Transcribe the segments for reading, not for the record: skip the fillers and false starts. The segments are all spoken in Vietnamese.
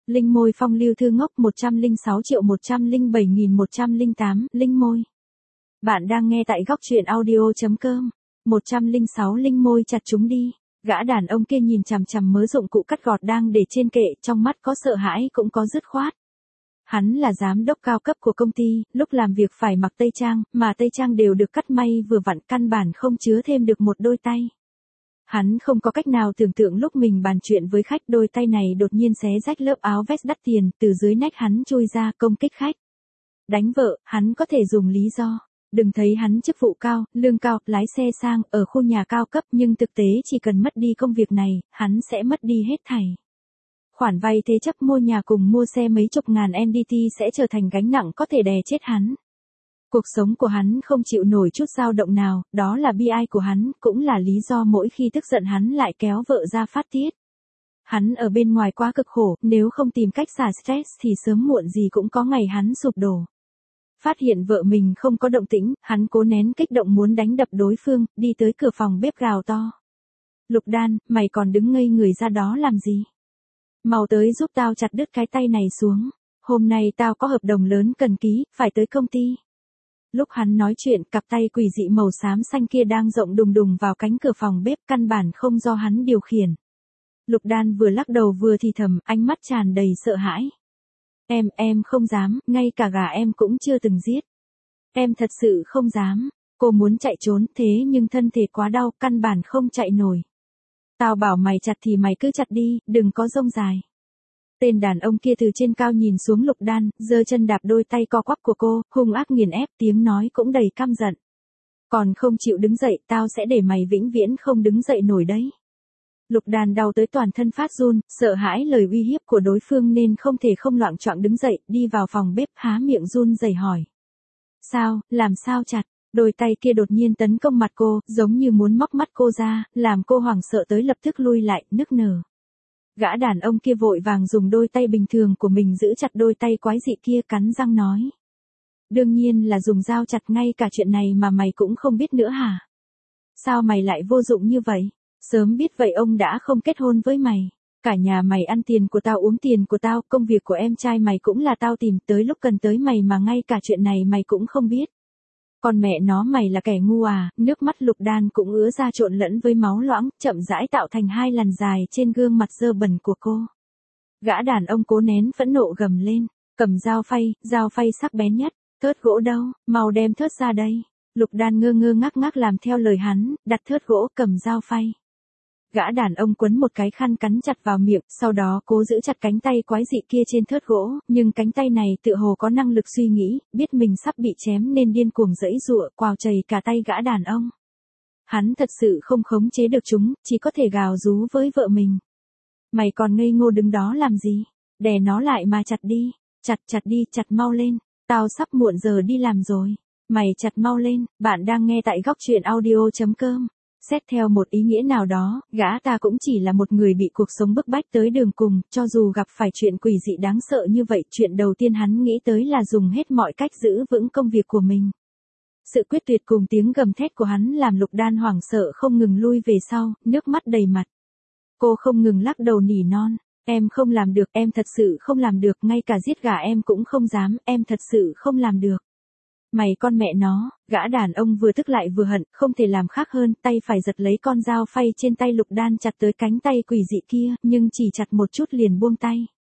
Linh môi phong lưu thư ngốc 106.107.108, linh môi. Bạn đang nghe tại góc truyện audio.com. 106 linh môi chặt chúng đi. Gã đàn ông kia nhìn chằm chằm mớ dụng cụ cắt gọt đang để trên kệ, trong mắt có sợ hãi cũng có dứt khoát. Hắn là giám đốc cao cấp của công ty, lúc làm việc phải mặc tây trang, mà tây trang đều được cắt may vừa vặn, căn bản không chứa thêm được một đôi tay. Hắn không có cách nào tưởng tượng lúc mình bàn chuyện với khách, đôi tay này đột nhiên xé rách lớp áo vest đắt tiền, từ dưới nách hắn chui ra công kích khách. Đánh vợ, hắn có thể dùng lý do. Đừng thấy hắn chức vụ cao, lương cao, lái xe sang, ở khu nhà cao cấp, nhưng thực tế chỉ cần mất đi công việc này, hắn sẽ mất đi hết thảy. Khoản vay thế chấp mua nhà cùng mua xe mấy chục ngàn NDT sẽ trở thành gánh nặng có thể đè chết hắn. Cuộc sống của hắn không chịu nổi chút dao động nào, đó là bi ai của hắn, cũng là lý do mỗi khi tức giận hắn lại kéo vợ ra phát tiết. Hắn ở bên ngoài quá cực khổ, nếu không tìm cách xả stress thì sớm muộn gì cũng có ngày hắn sụp đổ. Phát hiện vợ mình không có động tĩnh, hắn cố nén kích động muốn đánh đập đối phương, đi tới cửa phòng bếp gào to. Lục Đan, mày còn đứng ngây người ra đó làm gì? Mau tới giúp tao chặt đứt cái tay này xuống. Hôm nay tao có hợp đồng lớn cần ký, phải tới công ty. Lúc hắn nói chuyện, cặp tay quỷ dị màu xám xanh kia đang rộng đùng đùng vào cánh cửa phòng bếp, căn bản không do hắn điều khiển. Lục Đan vừa lắc đầu vừa thì thầm, ánh mắt tràn đầy sợ hãi. Em không dám, ngay cả gà em cũng chưa từng giết. Em thật sự không dám. Cô muốn chạy trốn, thế nhưng thân thể quá đau, căn bản không chạy nổi. Tao bảo mày chặt thì mày cứ chặt đi, đừng có rông dài. Tên đàn ông kia từ trên cao nhìn xuống Lục Đan, giơ chân đạp đôi tay co quắp của cô, hung ác nghiền ép, tiếng nói cũng đầy căm giận. Còn không chịu đứng dậy, tao sẽ để mày vĩnh viễn không đứng dậy nổi đấy. Lục Đan đau tới toàn thân phát run, sợ hãi lời uy hiếp của đối phương nên không thể không loạng choạng đứng dậy, đi vào phòng bếp, há miệng run rẩy hỏi. Sao, làm sao chặt? Đôi tay kia đột nhiên tấn công mặt cô, giống như muốn móc mắt cô ra, làm cô hoảng sợ tới lập tức lui lại, nức nở. Gã đàn ông kia vội vàng dùng đôi tay bình thường của mình giữ chặt đôi tay quái dị kia, cắn răng nói. Đương nhiên là dùng dao chặt, ngay cả chuyện này mà mày cũng không biết nữa hả? Sao mày lại vô dụng như vậy? Sớm biết vậy ông đã không kết hôn với mày. Cả nhà mày ăn tiền của tao, uống tiền của tao, công việc của em trai mày cũng là tao tìm, tới lúc cần tới mày mà ngay cả chuyện này mày cũng không biết. Còn mẹ nó, mày là kẻ ngu à? Nước mắt Lục Đan cũng ứa ra trộn lẫn với máu loãng, chậm rãi tạo thành hai làn dài trên gương mặt dơ bẩn của cô. Gã đàn ông cố nén phẫn nộ gầm lên, cầm dao phay sắc bén nhất. Thớt gỗ đâu, mau đem thớt ra đây. Lục Đan ngơ ngơ ngác ngác làm theo lời hắn, đặt thớt gỗ, cầm dao phay. Gã đàn ông quấn một cái khăn cắn chặt vào miệng, sau đó cố giữ chặt cánh tay quái dị kia trên thớt gỗ, nhưng cánh tay này tựa hồ có năng lực suy nghĩ, biết mình sắp bị chém nên điên cuồng giãy giụa, quào chày cả tay gã đàn ông. Hắn thật sự không khống chế được chúng, chỉ có thể gào rú với vợ mình. Mày còn ngây ngô đứng đó làm gì? Đè nó lại mà chặt đi, chặt đi, chặt mau lên, tao sắp muộn giờ đi làm rồi. Mày chặt mau lên. Bạn đang nghe tại góc truyện audio.com. Xét theo một ý nghĩa nào đó, gã ta cũng chỉ là một người bị cuộc sống bức bách tới đường cùng, cho dù gặp phải chuyện quỷ dị đáng sợ như vậy, chuyện đầu tiên hắn nghĩ tới là dùng hết mọi cách giữ vững công việc của mình. Sự quyết tuyệt cùng tiếng gầm thét của hắn làm Lục Đan hoảng sợ không ngừng lui về sau, nước mắt đầy mặt. Cô không ngừng lắc đầu nỉ non, em không làm được, em thật sự không làm được, ngay cả giết gà em cũng không dám, em thật sự không làm được. Mày con mẹ nó, gã đàn ông vừa tức lại vừa hận, không thể làm khác hơn, tay phải giật lấy con dao phay trên tay Lục Đan chặt tới cánh tay quỷ dị kia, nhưng chỉ chặt một chút liền buông tay.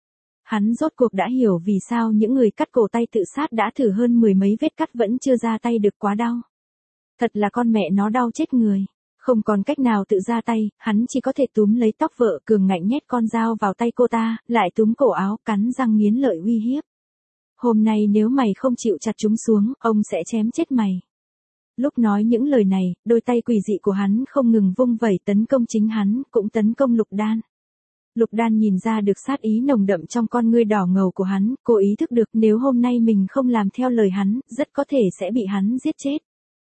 Hắn rốt cuộc đã hiểu vì sao những người cắt cổ tay tự sát đã thử hơn 10 mấy vết cắt vẫn chưa ra tay được, quá đau. Thật là con mẹ nó đau chết người. Không còn cách nào tự ra tay, hắn chỉ có thể túm lấy tóc vợ, cường ngạnh nhét con dao vào tay cô ta, lại túm cổ áo, cắn răng nghiến lợi uy hiếp. Hôm nay nếu mày không chịu chặt chúng xuống, ông sẽ chém chết mày. Lúc nói những lời này, đôi tay quỷ dị của hắn không ngừng vung vẩy tấn công chính hắn, cũng tấn công Lục Đan. Lục Đan nhìn ra được sát ý nồng đậm trong con ngươi đỏ ngầu của hắn, cô ý thức được nếu hôm nay mình không làm theo lời hắn, rất có thể sẽ bị hắn giết chết.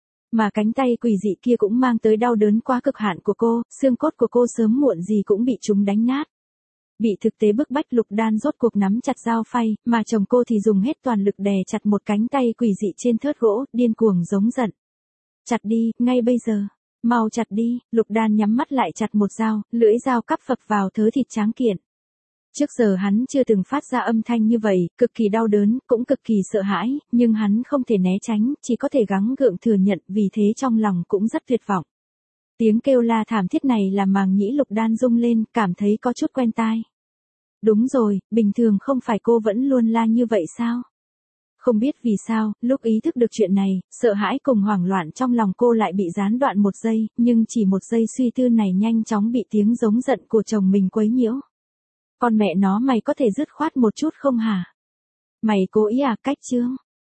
Mà cánh tay quỷ dị kia cũng mang tới đau đớn quá cực hạn của cô, xương cốt của cô sớm muộn gì cũng bị chúng đánh nát. Bị thực tế bức bách, Lục Đan rốt cuộc nắm chặt dao phay, mà chồng cô thì dùng hết toàn lực đè chặt một cánh tay quỷ dị trên thớt gỗ, điên cuồng giống giận. Chặt đi, ngay bây giờ. Mau chặt đi. Lục Đan nhắm mắt lại chặt một dao, lưỡi dao cắp phập vào thớ thịt tráng kiện. Trước giờ hắn chưa từng phát ra âm thanh như vậy, cực kỳ đau đớn, cũng cực kỳ sợ hãi, nhưng hắn không thể né tránh, chỉ có thể gắng gượng thừa nhận, vì thế trong lòng cũng rất tuyệt vọng. Tiếng kêu la thảm thiết này làm màng nhĩ Lục Đan rung lên, cảm thấy có chút quen tai. Đúng rồi, bình thường không phải cô vẫn luôn la như vậy sao? Không biết vì sao, lúc ý thức được chuyện này, sợ hãi cùng hoảng loạn trong lòng cô lại bị gián đoạn một giây, nhưng chỉ một giây suy tư này nhanh chóng bị tiếng giống giận của chồng mình quấy nhiễu. Con mẹ nó, mày có thể dứt khoát một chút không hả? Mày cố ý à, cách trương?